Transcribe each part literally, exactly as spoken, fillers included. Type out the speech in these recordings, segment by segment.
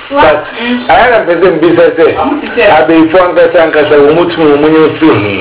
but I am person business I be for Ankasa Ankasa wo mutu wo munye free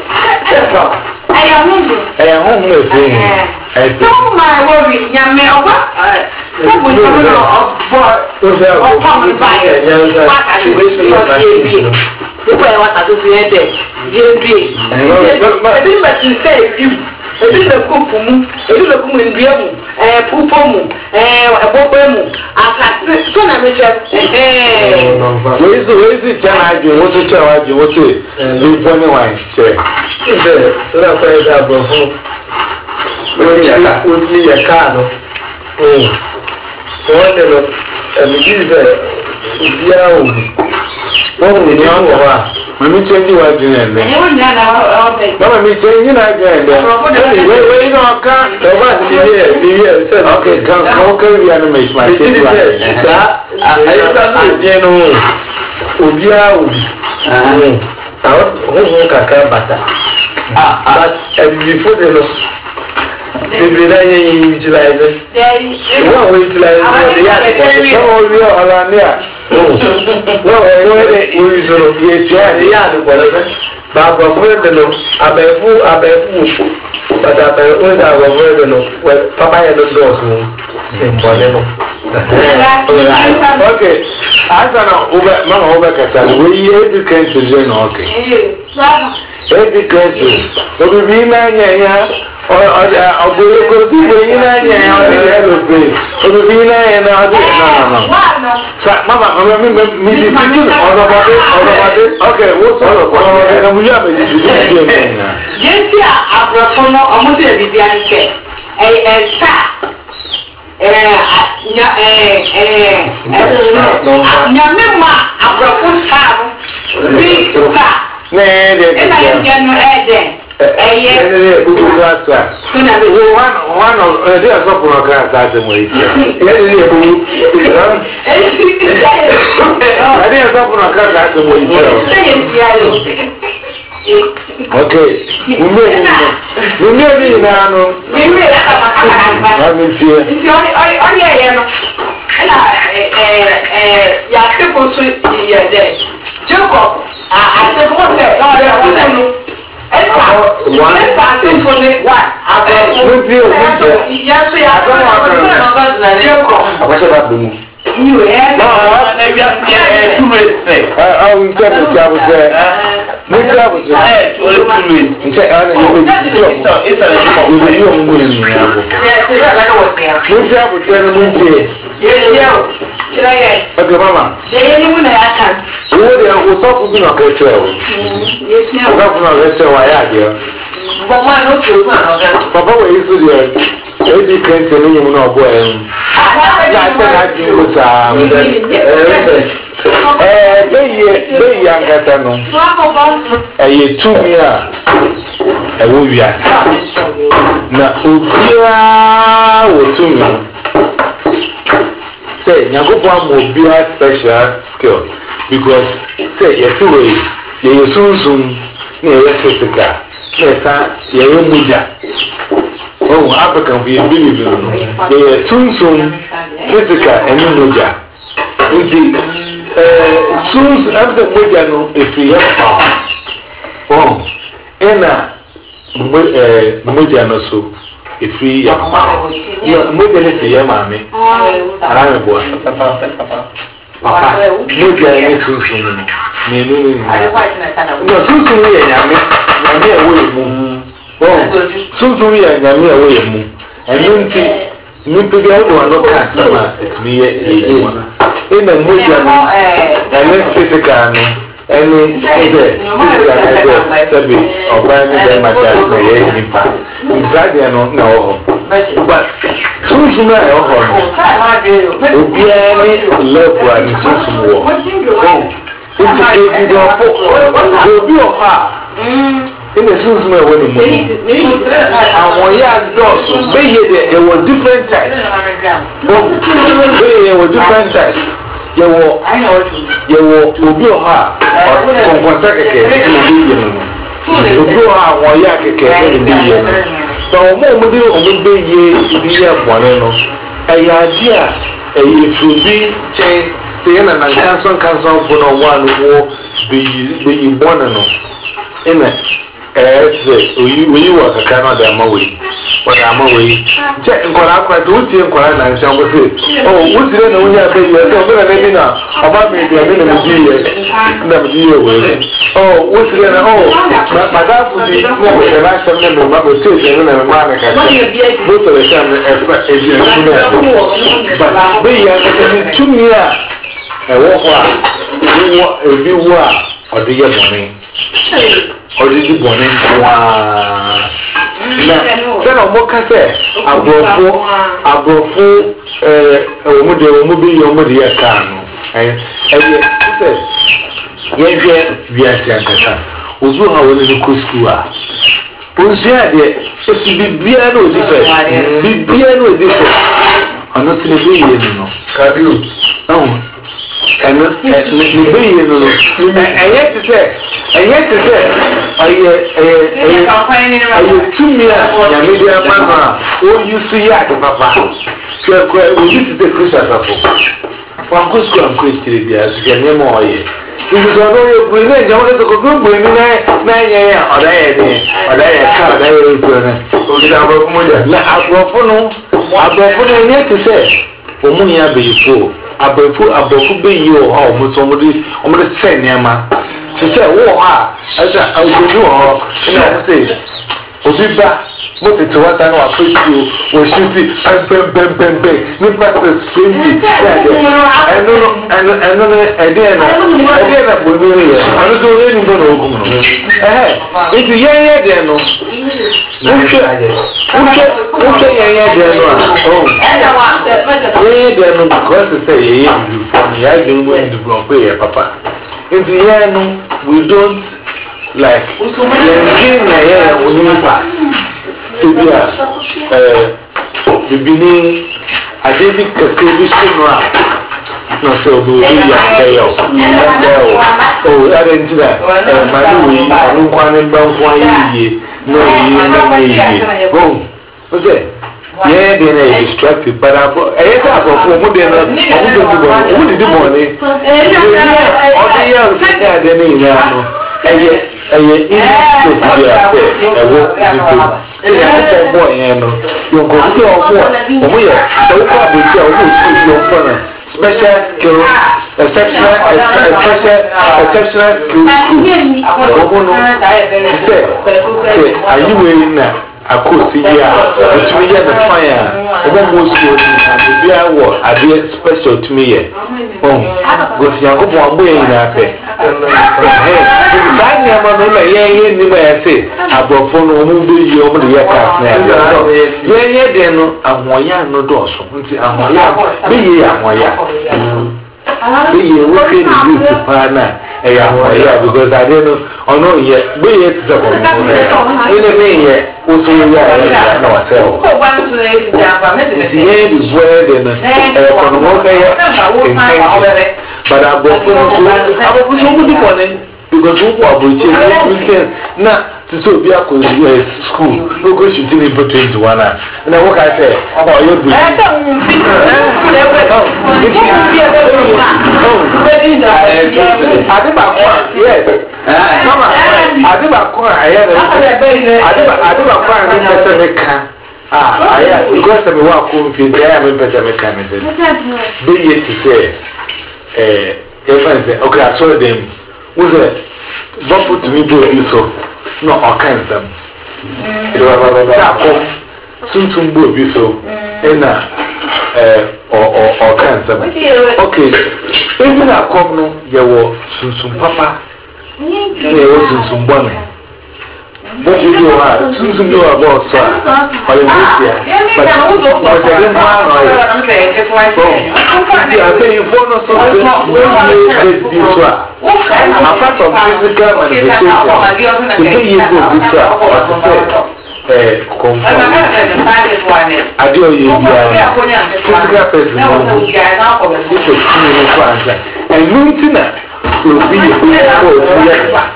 I am home. I am home free I say no my worry nyame oba so we no no o come by what I wish you be people I want to be there je bi e bi ma ti say you e bi le kupu mu e bi le kumu ndua mu eh pupo mu eh ebobo mu asase so na me che eh we so we so chana ju wo so chawa ju wo se bi boni wa che se so na kwa da bro fu we ya ka we ya ka no oh so de lo e mi ji se bia o wo ni ni o wa mami change wa jin en e won na na o be mama mi change na jin en we we no ka so ba si ni ni ni se okay kan kan kan we na me my change wa sa ayi sa no je no obia obi ah o ho kaka bata ah but before the loss Every day you utilize it. What we utilize the yard. No, we are Alania. No, we use the yard. But I'm afraid to know. I'm a fool, I'm a fool. But I'm afraid to know. Well, Papa had no doors. Okay. As an over, Mama Overcassa, we educate children. Okay. Educate. So we be man, or or go see the United aeroplane. Or the United no no no. So Mama, remember me sitting on the body on the body. Okay, what's all of it? And we have it. Yes, yeah, Abrafono, almost every day. A a star. Eh, nya eh eh nya mema Abrafo star. Big star. Nee, de. Ena ye no eh Eh, Ugrasa. One, one of the days of Ugrasa, the way. I didn't stop on a car at the way. Okay, we may be now. We may have it here. Oh, yeah, yeah, people sweet there. Jacob, I said, what's that? One person for the what? I don't know. Yes, we are going to you have two minutes. I will tell you, I was there. Which I was there. It's a young woman. Which I would tell you, yes, okay, Mama. Who was so good on the trail? Yes, no, that's why I hear. But why not you? Papa, is it? Educate me, you know, boy. I said, I do was a very young Catano. A year two year. A movie. Now, Ubia will to me. Say, Yagopa will be a special skill because, say, your two way, you're soon soon near physical. Yes, you're a muja. Oh, African be a believe they are soon soon physical and muja. Soon after muja, no, if you have oh, and a muja no so. If we are muja is a mammy. I am a boy. Papa, muja is soon soon. No, soon soon, I am a oh, soon soon, I am a way. And you see, Nippy, I don't know, summer, it's me in a muja and then physical. Any physical Sabi or Bani Dematas may impact. Inside, I don't know. But soon soon, I will be any love one in soon war. It's a baby door will be of her. In the soon smell when you and one yard doors, there were different types. There were different types. You were, I know you were, you are from Consecate in the billion. You are one yak in the billion. So, more would you be ye to be a one. A idea, a if you be chain, saying an cancer cancer for no one who be born in it. As we work a Canada away, but I'm away. Check and call out quite good and call and shall say, oh, what's the name we have baby? I said, we're going to about me to a minimum never deal with it. Oh, what's the name? Oh, my dad would be more than the last time never remember two and then Monica. Most of the time, a year. But we are two years. A walk a few war or the year morning. Or did you born in one? Then a mocha said, I brought four, I brought four, a woman, a movie, your mother, a car. And he said, yes, we are Siankasa. Was who are in the school. Was here, it's be piano different. Be piano different. I'm not saying you know. Can you? No. And the baby, and yet to say, and yet to say, I you two me, a media man, oh, you see, I can papa. This is the Christmas of one good school and Christian, as you can name all year. It is all over with me, I want to go to nine years, or I or I can't, I will burn it. I brought for no, I brought for no, yet to say, for money, I be full. Abefu abefu be you or almost somebody almost say Nema to say, oh, ah, I said, I will do all, and I say, Obiba, what it was I know I put you was shooting, and bam, bam, bam, bam, no passes twenty, and no, and and no, and then I didn't have with me, I don't know anything but open. Eh, it's a yeah, yeah, no. Okay, okay, okay, yeah, yeah, oh, yeah, yeah, because I say, yeah, before me, I don't want to block away, Papa. It's a yeah, no, we don't like, yeah, we the beginning, I didn't say, no, so we will be a oh, I didn't do that. My Louis, I don't want to know why you no, you oh, what's it? Yeah, then I distracted, but I thought, I thought for more than a who did the morning? All the young sister, then in and yet, and yet, I walk a boy, and you'll go to your boy. Oh, yeah, so probably tell you your phone. Special skill, exceptional, special, exceptional skill school. She said, are you wearing that? I could see here, but to me, the fire, and then most school, and be I were, I did special to me. Oh, because you are going away in that bed. Sign your mother, yeah, yeah, never say, I brought phone who do you over the year cast now. Yeah, yeah, then I'm Moya, no doors. I'm Moya, be ye, I'm Moya. Be ye, what can you do to partner? Yeah, because I didn't know, or no, yet, be it is a woman. In a way, also, we are not ourselves. It's here is where the intention. But I brought for somebody morning because who are weekend now to so be a school. No go shooting in for twenty-one. And I what I say, oh, you're good. I did my one, yes. Mama, I did my one. I had I did my one in Pesamica. Ah, I had because I'm walking for the air in Pesamica. Be it to say. Eh, if say, okay, I saw them. Was it? What put me do you so? No, all kinds of them. Soon to move you so. And eh, or all kinds of them. Okay, even I come no, you were soon papa. There was some bonnet. What you do, I soon know about so. But I didn't I say you follow something this this one. Apart from physical manifestation, to be able to do so, what to say, eh, comfort. I do you physical person. If it's too many and Mintina will be a good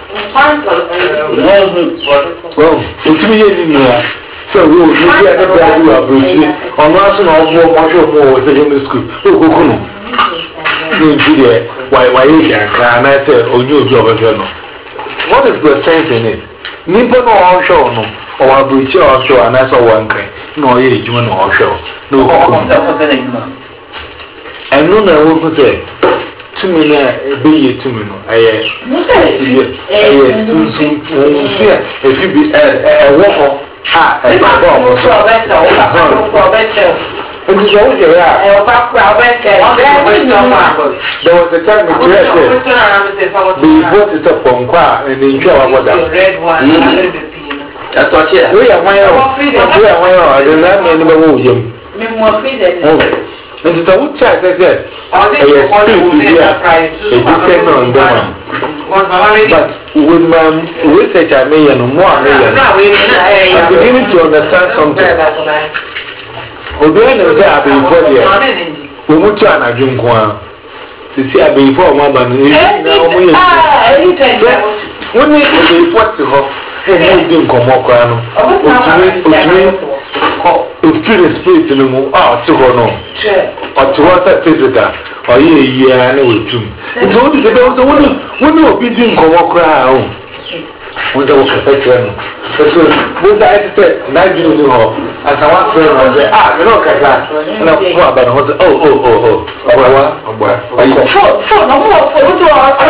well, it's me anymore. So we will be at the value of Bruce. On last and all more, much more secondary school. Oh, no video why why you can I say on you no what is the sense in it nipa no all show no or I breach all show and that's all one kind no ye you no all show no I know na wo say to me na be ye to me no I eh soon soon fear if you be eh wo ah eh go so better o better and this is what you are. There was a time in Chile, we bought it up on Qua and enjoy our red one. That's what you are. We are my own. We are my own. I don't know any more William. And it's a good chat, I said. I speak to you. It depends on them. But with my research, I may and more. I'm beginning to understand something. Obìnrin náà sẹ́ àbẹ̀yìnfọ́ díẹ̀ wọ́n mú tí a nà dùn kwan sisi àbẹ̀yìnfọ́ ọmọ àbá ní èyí ní ọmọ yẹn sẹ́ wọ́n ní àbẹ̀yìnfọ́ ti họ wọ́n mú di nkọ̀mọ́ kwan no òtúmí òtúmí òfin spirit ni mu a ọ̀tí họ nọ ọ̀tí họ sẹ́ physical ọ̀yẹ́ èyí ẹ̀ ní òtúm nti wọ́n ti sẹ́ bẹ́ẹ̀ wọ́n ní wọ́n ní òbí di nkọ̀mọ́ kwan ahọ́ wọ́n sẹ́ wọ́n kẹsẹ́ kyerẹ́ no ẹ̀sọ́ wọ́n sẹ́ ẹ̀ ti sẹ́ nàìjíríà ní họ. As I want to say, ah, you know, Kaka, and I'm going to say, oh, oh, oh, oh, oh, oh, oh, boy. So, so, no more for you to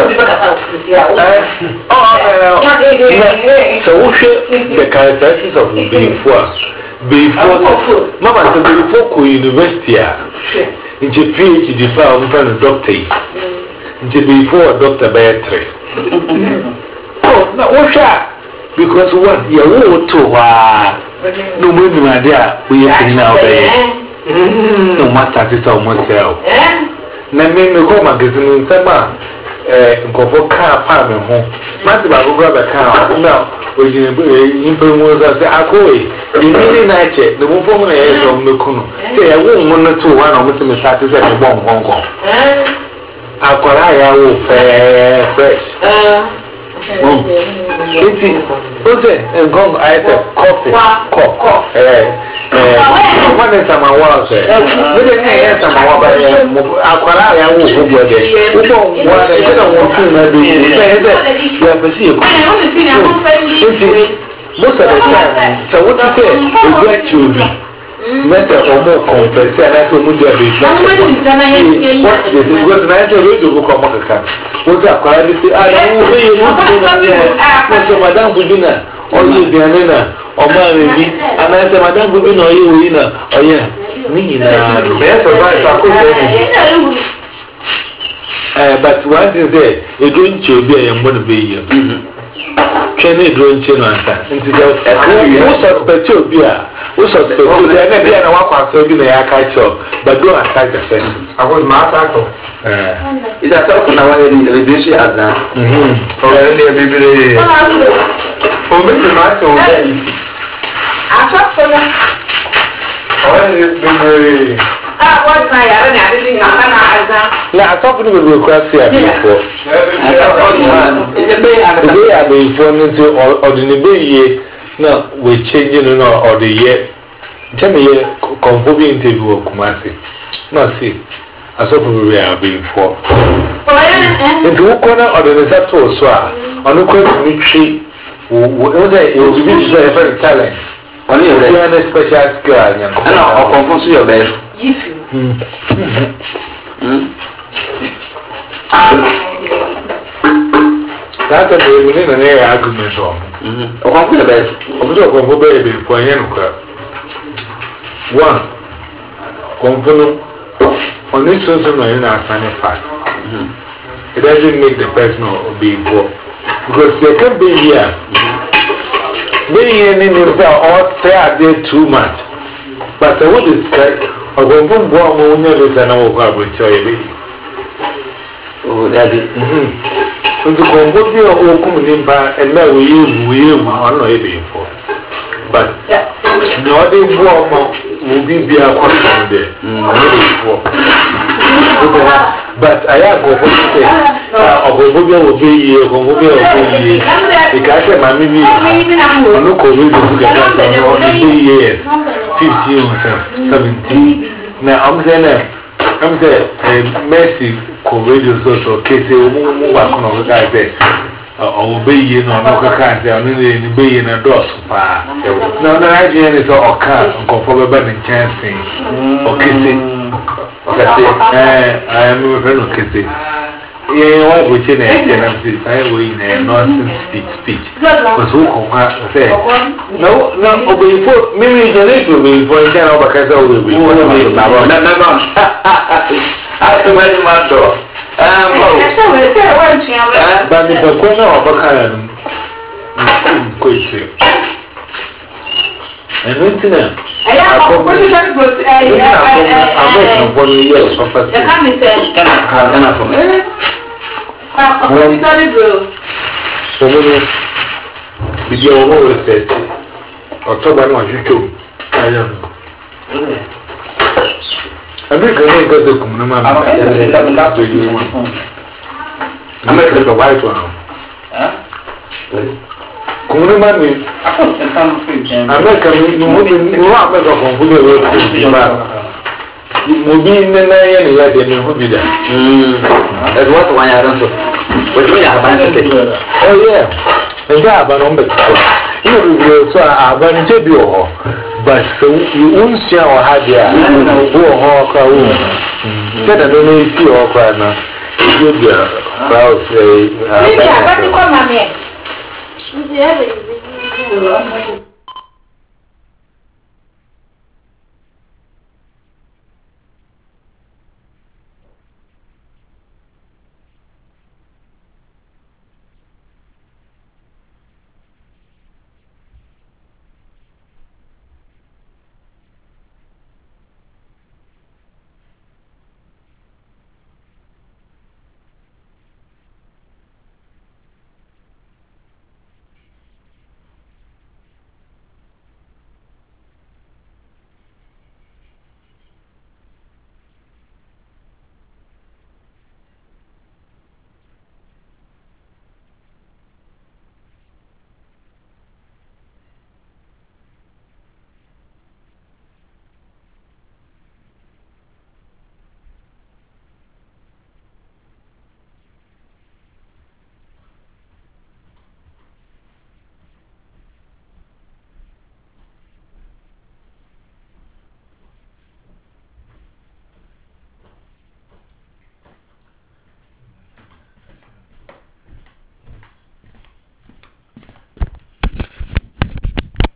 oh, so, who should the characteristics of being for? Before, Mama said, before university, in the PhD, I'm trying to doctor, in before Doctor Beatrice. Oh, no, what's that? Because what you want to, no more than my dear, we are now, baby. No matter this or myself. Now, me go magazine in summer, go for car farm and home. Master, I will grab a car now. We didn't was as I go away. You really night check the one from the edge of Nukuno. Say, I won't want to one of Mister Missatis at the bomb Hong Kong. I call I will fair fresh. It's it, and gong I said coffee, cough, eh, eh, one is some walls, eh, we didn't hear some more by Aquaria, who will go there. We don't want to get a walking, maybe, you have to see it. Most of the time, so what you say, regret children. Better or more complex, and I said, would there be what this is? Because I said, we do book of Maka. What's up? I say, I don't know you want to say, Madame Budina, or you, Diana, or Mary, and I said, Madame Budina, or you, Wina, or yeah, me, yes, or vice, I could say. But what is there? You don't you be a young one be here. Can you drink chin answer? Into the most suspect you be a. Who suspect you? They are not there. Walk out so you may catch up, but don't attack the person. I was my tackle. It's a talk now in the dish as that. Hm. For any baby. For me, the matter of that. I talk for you. Oh, it's baby. Ah, what's my other thing? Now, I talk to you request here before. The way I've been informed into ordinary. No, we're changing or the year. Tell me, conforming interview of Kumasi. No, see, I saw we are being for. Into what corner or the Sato Swa, on the question, she was a very talent. Only a special skill, and I'll confuse your bed. That's a very an air argument on. Oh, I'm going to bed. I'm going to baby for Yanuka. One, Compono on this social in our signing fact. It doesn't make the person be poor because they can be here. Being here in himself or say I did too much. But I would describe a woman born never than I will tell you. Oh, that is. Nti kombo bi o okum nimba ena we yewu we yewu ono e be for but no dey bo mo wo bi bia kwa from there mm but aya go for say ogogo bi o be ye ogogo bi o be ye e ka se mami bi ono ko we do ga no be years fifteen or seventeen na am say na I'm saying, Mercy, co-radio so, Casey, who are going to say, or be you know, no can't say, only be in a dose. No, the idea is all car, conformable and chancing, or kissing. I am a friend of kissing. Yeah, what we change and I'm saying, I will in a nonsense speech speech. Because who can say, no, no, before maybe the little before I can overcast over me. Never, never. I can wait my door. But if a corner of a kind of quick. And waiting them. I am for years, Papa. The coming said, can I have enough for me? I'm sorry, bro. So, did you always say, October, no, you too? I don't know. I'm not going to go to Kumama. I'm not going to white one. Kumama, I'm not coming. You are better from who Movie in the night, and yet they will be there. That's what one I don't know. But we have answered. Oh, yeah. And you have an omelette. You will so I've been to be all. But so you won't share or have ya. Who are crowd. Said I don't know if you are crying now. Good crowd say, I come on here.